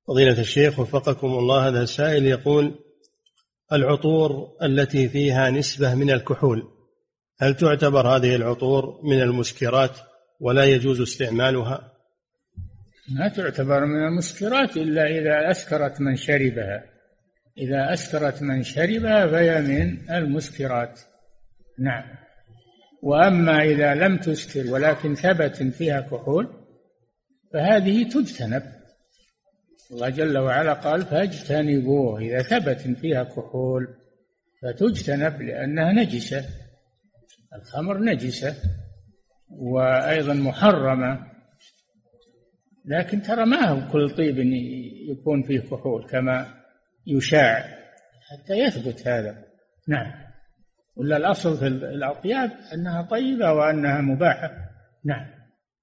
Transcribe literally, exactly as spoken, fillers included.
فضيلة الشيخ وفقكم الله، هذا السائل يقول: العطور التي فيها نسبة من الكحول هل تعتبر هذه العطور من المسكرات ولا يجوز استعمالها؟ ما تعتبر من المسكرات إلا إذا أسكرت من شربها. إذا أسكرت من شربها فهي من المسكرات. نعم. وأما إذا لم تسكر ولكن ثبت فيها كحول فهذه تجتنب. الله جل وعلا قال: فاجتنبوه. إذا ثبت فيها كحول فتجتنب لأنها نجسة. الخمر نجسة وأيضا محرمة، لكن ترى ما هو كل طيب يكون فيه كحول كما يشاع حتى يثبت هذا. نعم. ولا الأصل في الأطياب أنها طيبة وأنها مباحة. نعم.